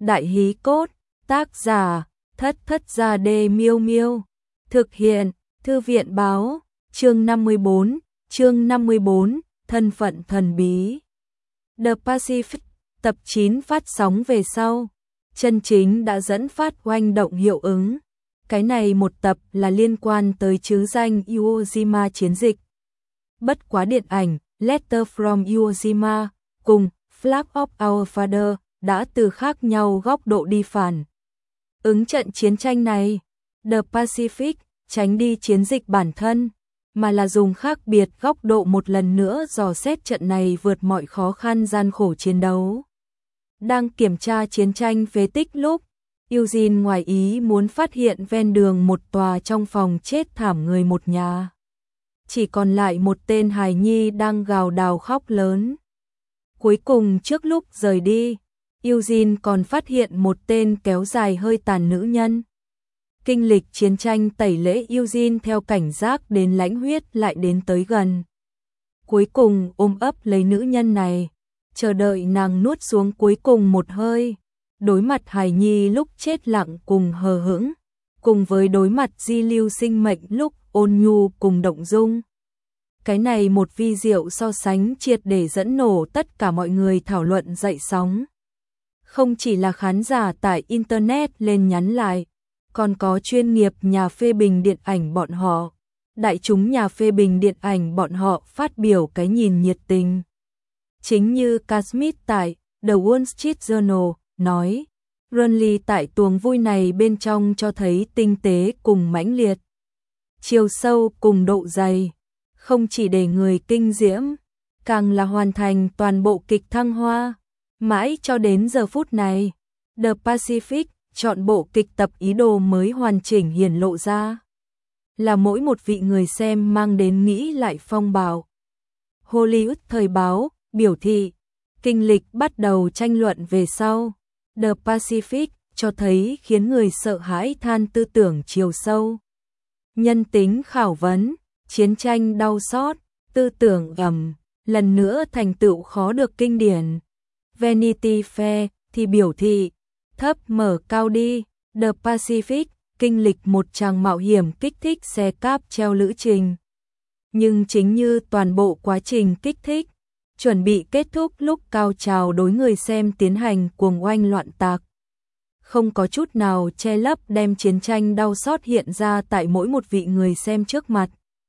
Đại hí cốt, tác giả, Thất Thất Gia Đê Miêu Miêu. Thực hiện, Thư viện báo, chương 54, thân phận thần bí. The Pacific, tập 9 phát sóng về sau. Chân chính đã dẫn phát oanh động hiệu ứng. Cái này một tập là liên quan tới trứ danh Iwo Jima chiến dịch. Bất quá điện ảnh Letter from Iwo Jima cùng Flag of Our Father đã từ khác nhau góc độ đi phản ứng trận chiến tranh này. The Pacific tránh đi chiến dịch bản thân, mà là dùng khác biệt góc độ một lần nữa dò xét trận này vượt mọi khó khăn gian khổ chiến đấu. Đang kiểm tra chiến tranh phế tích lúc, Eugene ngoài ý muốn phát hiện ven đường một tòa trong phòng chết thảm người một nhà. Chỉ còn lại một tên hài nhi đang gào đào khóc lớn. Cuối cùng trước lúc rời đi, Eugene còn phát hiện một tên kéo dài hơi tàn nữ nhân. Kinh lịch chiến tranh tẩy lễ, Eugene theo cảnh giác đến lãnh huyết lại đến tới gần. Cuối cùng ôm ấp lấy nữ nhân này, chờ đợi nàng nuốt xuống cuối cùng một hơi. Đối mặt hài nhi lúc chết lặng cùng hờ hững, cùng với đối mặt di lưu sinh mệnh lúc ôn nhu cùng động dung. Cái này một vi diệu so sánh triệt để dẫn nổ tất cả mọi người thảo luận dậy sóng. Không chỉ là khán giả tại Internet lên nhắn lại, còn có chuyên nghiệp nhà phê bình điện ảnh bọn họ, đại chúng nhà phê bình điện ảnh bọn họ phát biểu cái nhìn nhiệt tình. Chính như Cat Smith tại The Wall Street Journal nói, Runley tại tuồng vui này bên trong cho thấy tinh tế cùng mãnh liệt, chiều sâu cùng độ dày, không chỉ để người kinh diễm, càng là hoàn thành toàn bộ kịch thăng hoa. Mãi cho đến giờ phút này, The Pacific, chọn bộ kịch tập ý đồ mới hoàn chỉnh hiển lộ ra, là mỗi một vị người xem mang đến nghĩ lại phong bạo. Hollywood thời báo biểu thị, kinh lịch bắt đầu tranh luận về sau. The Pacific cho thấy khiến người sợ hãi than tư tưởng chiều sâu, nhân tính khảo vấn, chiến tranh đau xót, tư tưởng lần nữa thành tựu khó được kinh điển. Vanity Fair thì biểu thị, thấp mở cao đi, The Pacific kinh lịch một tràng mạo hiểm kích thích xe cáp treo lữ trình. Nhưng chính như toàn bộ quá trình kích thích, chuẩn bị kết thúc lúc cao trào đối người xem tiến hành cuồng oanh loạn tạc. Không có chút nào che lấp đem chiến tranh đau xót hiện ra tại mỗi một vị người xem trước mặt.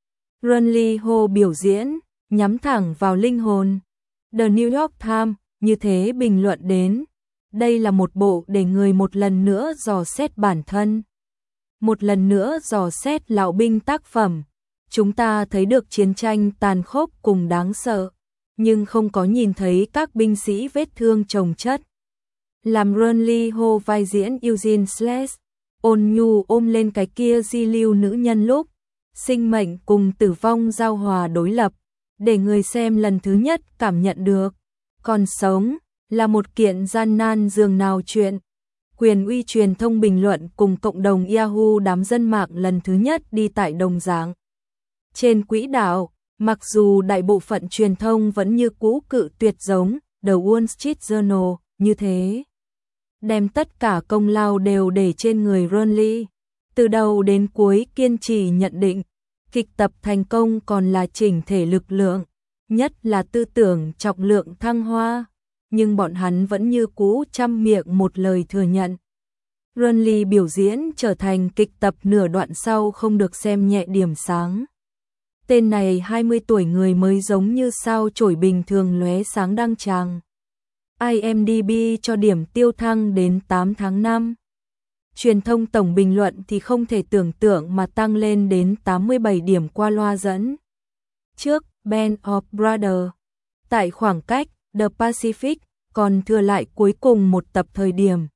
Runley Ho biểu diễn, nhắm thẳng vào linh hồn. The New York Times như thế bình luận đến, đây là một bộ để người một lần nữa dò xét bản thân. Một lần nữa dò xét lão binh tác phẩm. Chúng ta thấy được chiến tranh tàn khốc cùng đáng sợ, nhưng không có nhìn thấy các binh sĩ vết thương chồng chất. Làm Runley Ho vai diễn Eugene Sless, ôn nhu ôm lên cái kia di lưu nữ nhân lúc sinh mệnh cùng tử vong giao hòa đối lập, để người xem lần thứ nhất cảm nhận được còn sống là một kiện gian nan dường nào chuyện. Quyền uy truyền thông bình luận cùng cộng đồng Yahoo đám dân mạng lần thứ nhất đi tại đồng dạng trên quỹ đạo, mặc dù đại bộ phận truyền thông vẫn như cũ cự tuyệt giống The Wall Street Journal như thế. Đem tất cả công lao đều để trên người Runley. Từ đầu đến cuối kiên trì nhận định, kịch tập thành công còn là chỉnh thể lực lượng, nhất là tư tưởng trọng lượng thăng hoa. Nhưng bọn hắn vẫn như cũ trăm miệng một lời thừa nhận. Runley biểu diễn trở thành kịch tập nửa đoạn sau không được xem nhẹ điểm sáng. Tên này 20 tuổi người mới giống như sao chổi bình thường lóe sáng đăng tràng. IMDb cho điểm tiêu thăng đến 8 tháng 5. Truyền thông tổng bình luận thì không thể tưởng tượng mà tăng lên đến 87 điểm qua loa dẫn trước Band of Brothers. Tại khoảng cách The Pacific còn thừa lại cuối cùng một tập thời điểm,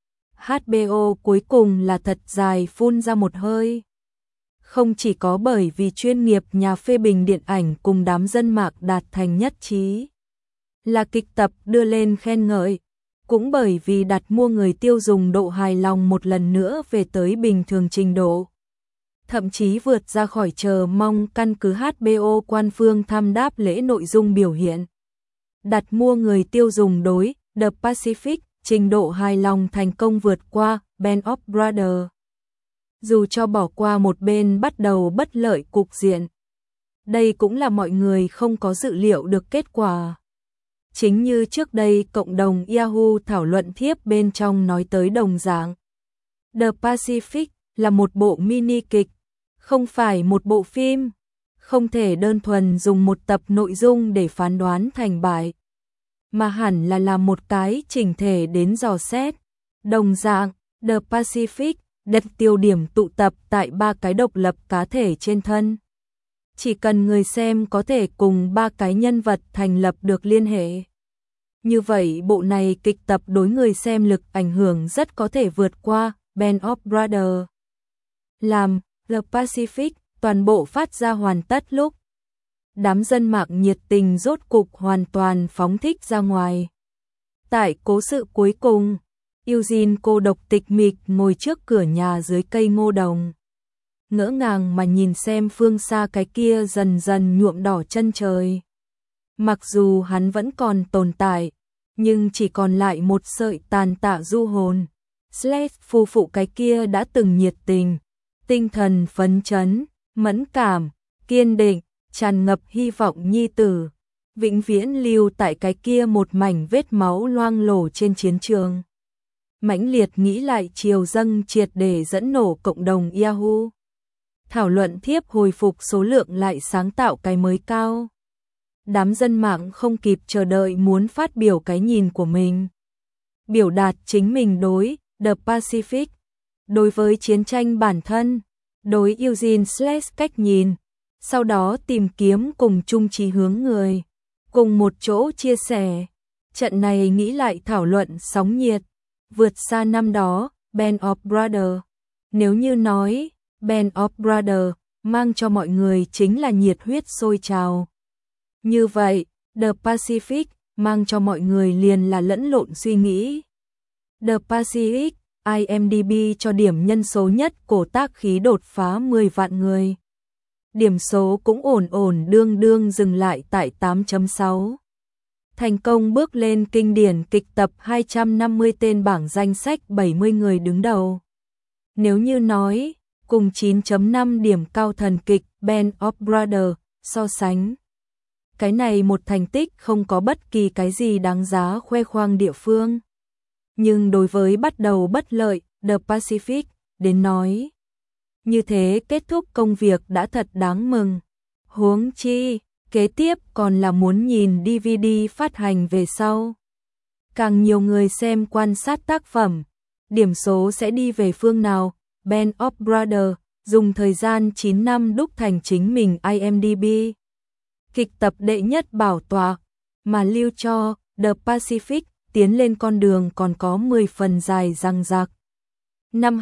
HBO cuối cùng là thật dài phun ra một hơi. Không chỉ có bởi vì chuyên nghiệp nhà phê bình điện ảnh cùng đám dân mạng đạt thành nhất trí, là kịch tập đưa lên khen ngợi, cũng bởi vì đặt mua người tiêu dùng độ hài lòng một lần nữa về tới bình thường trình độ. Thậm chí vượt ra khỏi chờ mong căn cứ HBO quan phương tham đáp lễ nội dung biểu hiện. Đặt mua người tiêu dùng đối The Pacific trình độ hài lòng thành công vượt qua Band of Brothers. Dù cho bỏ qua một bên bắt đầu bất lợi cục diện. Đây cũng là mọi người không có dự liệu được kết quả. Chính như trước đây cộng đồng Yahoo thảo luận thiếp bên trong nói tới đồng dạng. The Pacific là một bộ mini kịch, không phải một bộ phim, không thể đơn thuần dùng một tập nội dung để phán đoán thành bại, mà hẳn là làm một cái chỉnh thể đến dò xét. Đồng dạng, The Pacific đặt tiêu điểm tụ tập tại 3 cái độc lập cá thể trên thân. Chỉ cần người xem có thể cùng 3 cái nhân vật thành lập được liên hệ. Như vậy bộ này kịch tập đối người xem lực ảnh hưởng rất có thể vượt qua Band of Brothers. Làm The Pacific toàn bộ phát ra hoàn tất lúc đám dân mạng nhiệt tình rốt cục hoàn toàn phóng thích ra ngoài. Tại cố sự cuối cùng, Eugene cô độc tịch mịch ngồi trước cửa nhà dưới cây ngô đồng. Ngỡ ngàng mà nhìn xem phương xa cái kia dần dần nhuộm đỏ chân trời. Mặc dù hắn vẫn còn tồn tại, nhưng chỉ còn lại một sợi tàn tạ du hồn. Slash phu phụ cái kia đã từng nhiệt tình, tinh thần phấn chấn, mẫn cảm, kiên định, tràn ngập hy vọng nhi tử, vĩnh viễn lưu tại cái kia một mảnh vết máu loang lổ trên chiến trường. Mãnh liệt nghĩ lại chiều dâng triệt để dẫn nổ cộng đồng Yahoo. Thảo luận thiếp hồi phục số lượng lại sáng tạo cái mới cao. Đám dân mạng không kịp chờ đợi muốn phát biểu cái nhìn của mình. Biểu đạt chính mình đối The Pacific, đối với chiến tranh bản thân, đối Eugene Slash cách nhìn, sau đó tìm kiếm cùng chung chí hướng người, cùng một chỗ chia sẻ. Trận này nghĩ lại thảo luận sóng nhiệt, vượt xa năm đó, Band of Brothers. Nếu như nói, Band of Brothers mang cho mọi người chính là nhiệt huyết sôi trào. Như vậy, The Pacific mang cho mọi người liền là lẫn lộn suy nghĩ. The Pacific, IMDb cho điểm nhân số nhất cổ tác khí đột phá 10 vạn người. Điểm số cũng ổn đương dừng lại tại 8.6. Thành công bước lên kinh điển kịch tập 250 tên bảng danh sách 70 người đứng đầu. Nếu như nói, cùng 9.5 điểm cao thần kịch Band of Brothers so sánh. Cái này một thành tích không có bất kỳ cái gì đáng giá khoe khoang địa phương. Nhưng đối với bắt đầu bất lợi, The Pacific, đến nói. Như thế kết thúc công việc đã thật đáng mừng. Huống chi, kế tiếp còn là muốn nhìn DVD phát hành về sau. Càng nhiều người xem quan sát tác phẩm, điểm số sẽ đi về phương nào. Band of Brothers dùng thời gian 9 năm đúc thành chính mình IMDb. Kịch tập đệ nhất bảo tọa, mà lưu cho The Pacific tiến lên con đường còn có 10 phần dài dằng dặc. Năm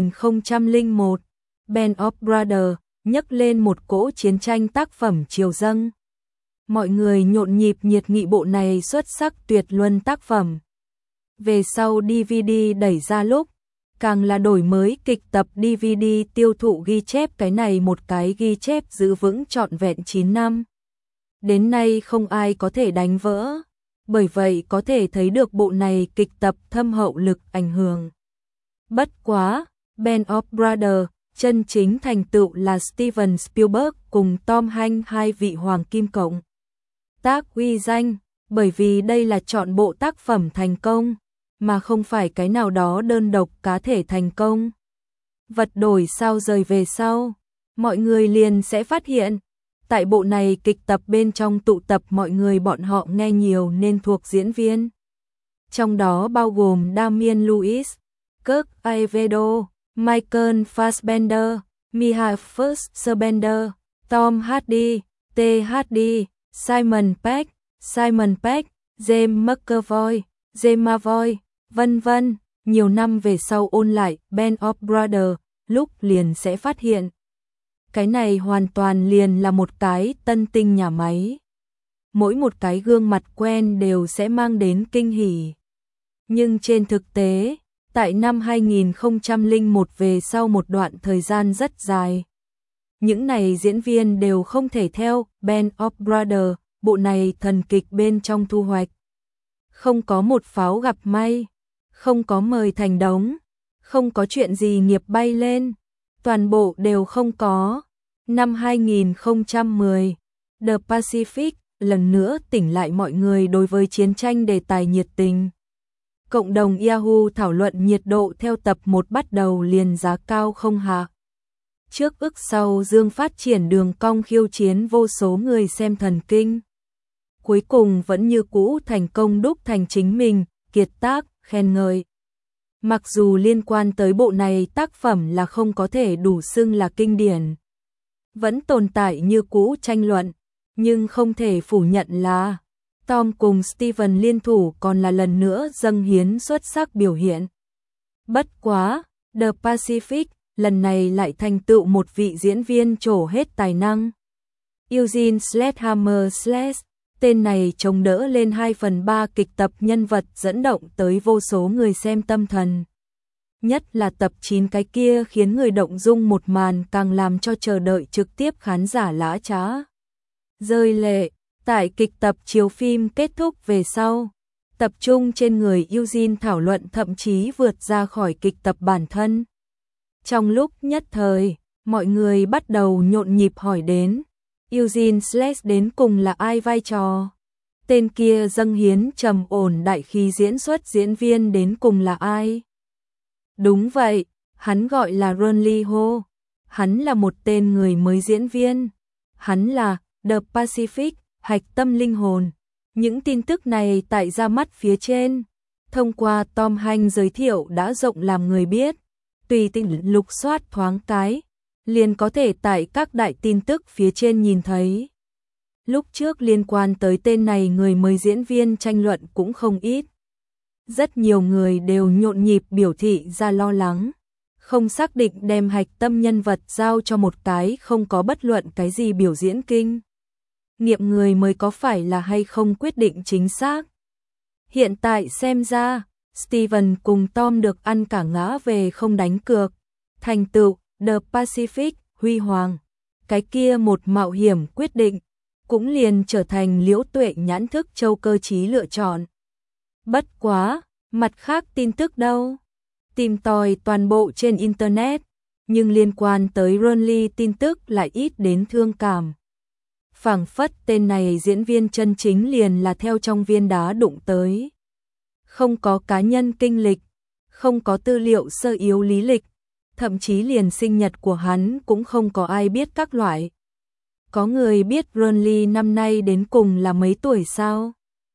2001, Band of Brothers nhấc lên một cỗ chiến tranh tác phẩm triều dâng. Mọi người nhộn nhịp nhiệt nghị bộ này xuất sắc tuyệt luân tác phẩm. Về sau DVD đẩy ra lúc, càng là đổi mới kịch tập DVD tiêu thụ ghi chép, cái này một cái ghi chép giữ vững trọn vẹn 9 năm. Đến nay không ai có thể đánh vỡ, bởi vậy có thể thấy được bộ này kịch tập thâm hậu lực ảnh hưởng. Bất quá, Band of Brothers chân chính thành tựu là Steven Spielberg cùng Tom Hanks hai vị hoàng kim cộng tác uy danh, bởi vì đây là trọn bộ tác phẩm thành công, mà không phải cái nào đó đơn độc cá thể thành công. Vật đổi sao rời về sau, mọi người liền sẽ phát hiện, tại bộ này kịch tập bên trong tụ tập mọi người bọn họ nghe nhiều nên thuộc diễn viên. Trong đó bao gồm Damian Lewis, Kirk Avedo, Michael Fassbender, Mia Fassbender, Tom Hardy, T. Hardy, Simon Pegg, James McAvoy, James Mavoy, vân vân. Nhiều năm về sau ôn lại Band of Brothers, lúc liền sẽ phát hiện. Cái này hoàn toàn liền là một cái tân tinh nhà máy. Mỗi một cái gương mặt quen đều sẽ mang đến kinh hỉ. Nhưng trên thực tế, tại năm 2001 về sau một đoạn thời gian rất dài, những này diễn viên đều không thể theo Band of Brothers, bộ này thần kịch bên trong thu hoạch. Không có một pháo gặp may, không có mời thành đống, không có chuyện gì nghiệp bay lên, toàn bộ đều không có. Năm 2010, The Pacific lần nữa tỉnh lại mọi người đối với chiến tranh đề tài nhiệt tình. Cộng đồng Yahoo thảo luận nhiệt độ theo tập 1 bắt đầu liền giá cao không hạ. Trước ức sau dương phát triển đường cong khiêu chiến vô số người xem thần kinh. Cuối cùng vẫn như cũ thành công đúc thành chính mình, kiệt tác, khen ngợi. Mặc dù liên quan tới bộ này tác phẩm là không có thể đủ xưng là kinh điển, vẫn tồn tại như cũ tranh luận, nhưng không thể phủ nhận là Tom cùng Steven liên thủ còn là lần nữa dâng hiến xuất sắc biểu hiện. Bất quá, The Pacific lần này lại thành tựu một vị diễn viên trổ hết tài năng. Eugene Sledgehammer Sledge, tên này chống đỡ lên 2/3 kịch tập nhân vật dẫn động tới vô số người xem tâm thần. Nhất là tập 9 cái kia khiến người động dung một màn càng làm cho chờ đợi trực tiếp khán giả lã trá rơi lệ. Tại kịch tập chiếu phim kết thúc về sau, tập trung trên người Eugene thảo luận thậm chí vượt ra khỏi kịch tập bản thân. Trong lúc nhất thời, mọi người bắt đầu nhộn nhịp hỏi đến, Eugene Sledge đến cùng là ai vai trò? Tên kia dâng hiến trầm ổn đại khí diễn xuất diễn viên đến cùng là ai? Đúng vậy, hắn gọi là Ron Lee Ho. Hắn là một tên người mới diễn viên. Hắn là The Pacific, hạch tâm linh hồn. Những tin tức này tại ra mắt phía trên, thông qua Tom Hanks giới thiệu đã rộng làm người biết. Tùy tiện lục soát thoáng cái, liền có thể tại các đại tin tức phía trên nhìn thấy. Lúc trước liên quan tới tên này người mới diễn viên tranh luận cũng không ít. Rất nhiều người đều nhộn nhịp biểu thị ra lo lắng, không xác định đem hạch tâm nhân vật giao cho một cái không có bất luận cái gì biểu diễn kinh nghiệm người mới có phải là hay không quyết định chính xác. Hiện tại xem ra, Steven cùng Tom được ăn cả ngã về không đánh cược, thành tựu The Pacific huy hoàng. Cái kia một mạo hiểm quyết định, cũng liền trở thành Liễu Tuệ nhãn thức châu cơ trí lựa chọn. Bất quá, mặt khác tin tức đâu? Tìm tòi toàn bộ trên Internet, nhưng liên quan tới Ron Lee tin tức lại ít đến thương cảm. Phảng phất tên này diễn viên chân chính liền là theo trong viên đá đụng tới. Không có cá nhân kinh lịch, không có tư liệu sơ yếu lý lịch, thậm chí liền sinh nhật của hắn cũng không có ai biết các loại. Có người biết Ron Lee năm nay đến cùng là mấy tuổi sao?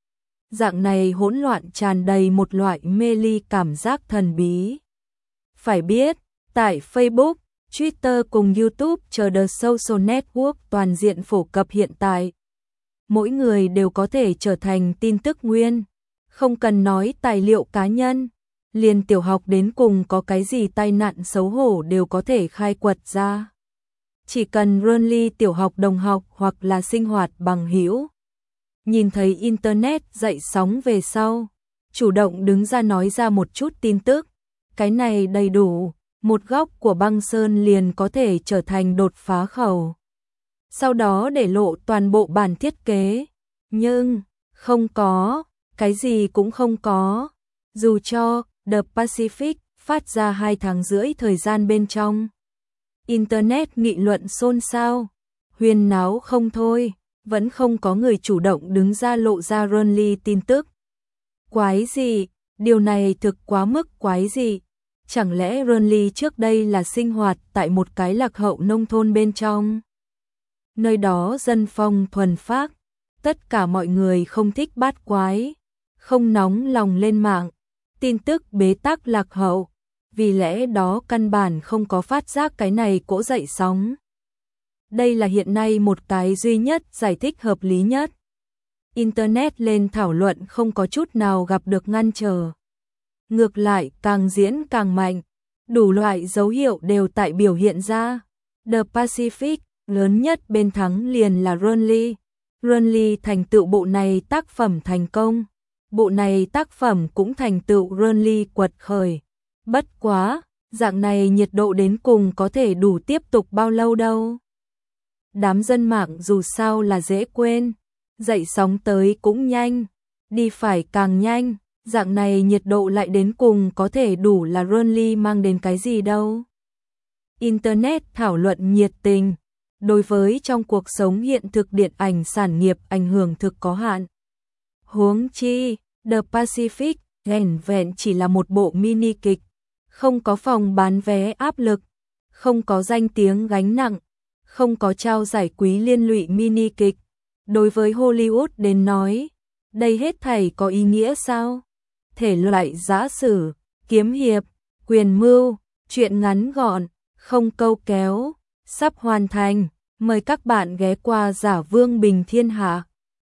Dạng này hỗn loạn tràn đầy một loại mê ly cảm giác thần bí. Phải biết, tại Facebook, Twitter cùng YouTube chờ The Social Network toàn diện phổ cập hiện tại, mỗi người đều có thể trở thành tin tức nguyên, không cần nói tài liệu cá nhân, liền tiểu học đến cùng có cái gì tai nạn xấu hổ đều có thể khai quật ra. Chỉ cần Ron Lee tiểu học đồng học hoặc là sinh hoạt bằng hữu nhìn thấy Internet dậy sóng về sau, chủ động đứng ra nói ra một chút tin tức, cái này đầy đủ, một góc của băng sơn liền có thể trở thành đột phá khẩu. Sau đó để lộ toàn bộ bản thiết kế, nhưng không có, cái gì cũng không có, dù cho The Pacific phát ra 2 tháng rưỡi thời gian bên trong. Internet nghị luận xôn xao, huyên náo không thôi, vẫn không có người chủ động đứng ra lộ ra Ron Lee tin tức. Quái gì, điều này thực quá mức quái gì. Chẳng lẽ Ron Lee trước đây là sinh hoạt tại một cái lạc hậu nông thôn bên trong? Nơi đó dân phong thuần phác, tất cả mọi người không thích bát quái, không nóng lòng lên mạng, tin tức bế tắc lạc hậu, vì lẽ đó căn bản không có phát giác cái này cỗ dậy sóng. Đây là hiện nay một cái duy nhất giải thích hợp lý nhất. Internet lên thảo luận không có chút nào gặp được ngăn trở. Ngược lại càng diễn càng mạnh, đủ loại dấu hiệu đều tại biểu hiện ra. The Pacific, lớn nhất bên thắng liền là Ron Lee. Ron Lee thành tựu bộ này tác phẩm thành công. Bộ này tác phẩm cũng thành tựu Ron Lee quật khởi. Bất quá, dạng này nhiệt độ đến cùng có thể đủ tiếp tục bao lâu đâu. Đám dân mạng dù sao là dễ quên, dậy sóng tới cũng nhanh, đi phải càng nhanh, Dạng này nhiệt độ lại đến cùng có thể đủ là Renly mang đến cái gì đâu. Internet thảo luận nhiệt tình. Đối với trong cuộc sống hiện thực điện ảnh sản nghiệp ảnh hưởng thực có hạn. Huống chi, The Pacific vẻn vẹn chỉ là một bộ mini kịch, không có phòng bán vé áp lực, không có danh tiếng gánh nặng, không có trao giải quý liên lụy mini kịch. Đối với Hollywood đến nói, đây hết thảy có ý nghĩa sao? Thể loại giã sử, kiếm hiệp, quyền mưu, truyện ngắn gọn, không câu kéo, sắp hoàn thành. Mời các bạn ghé qua Giả Vương Bình Thiên Hạ.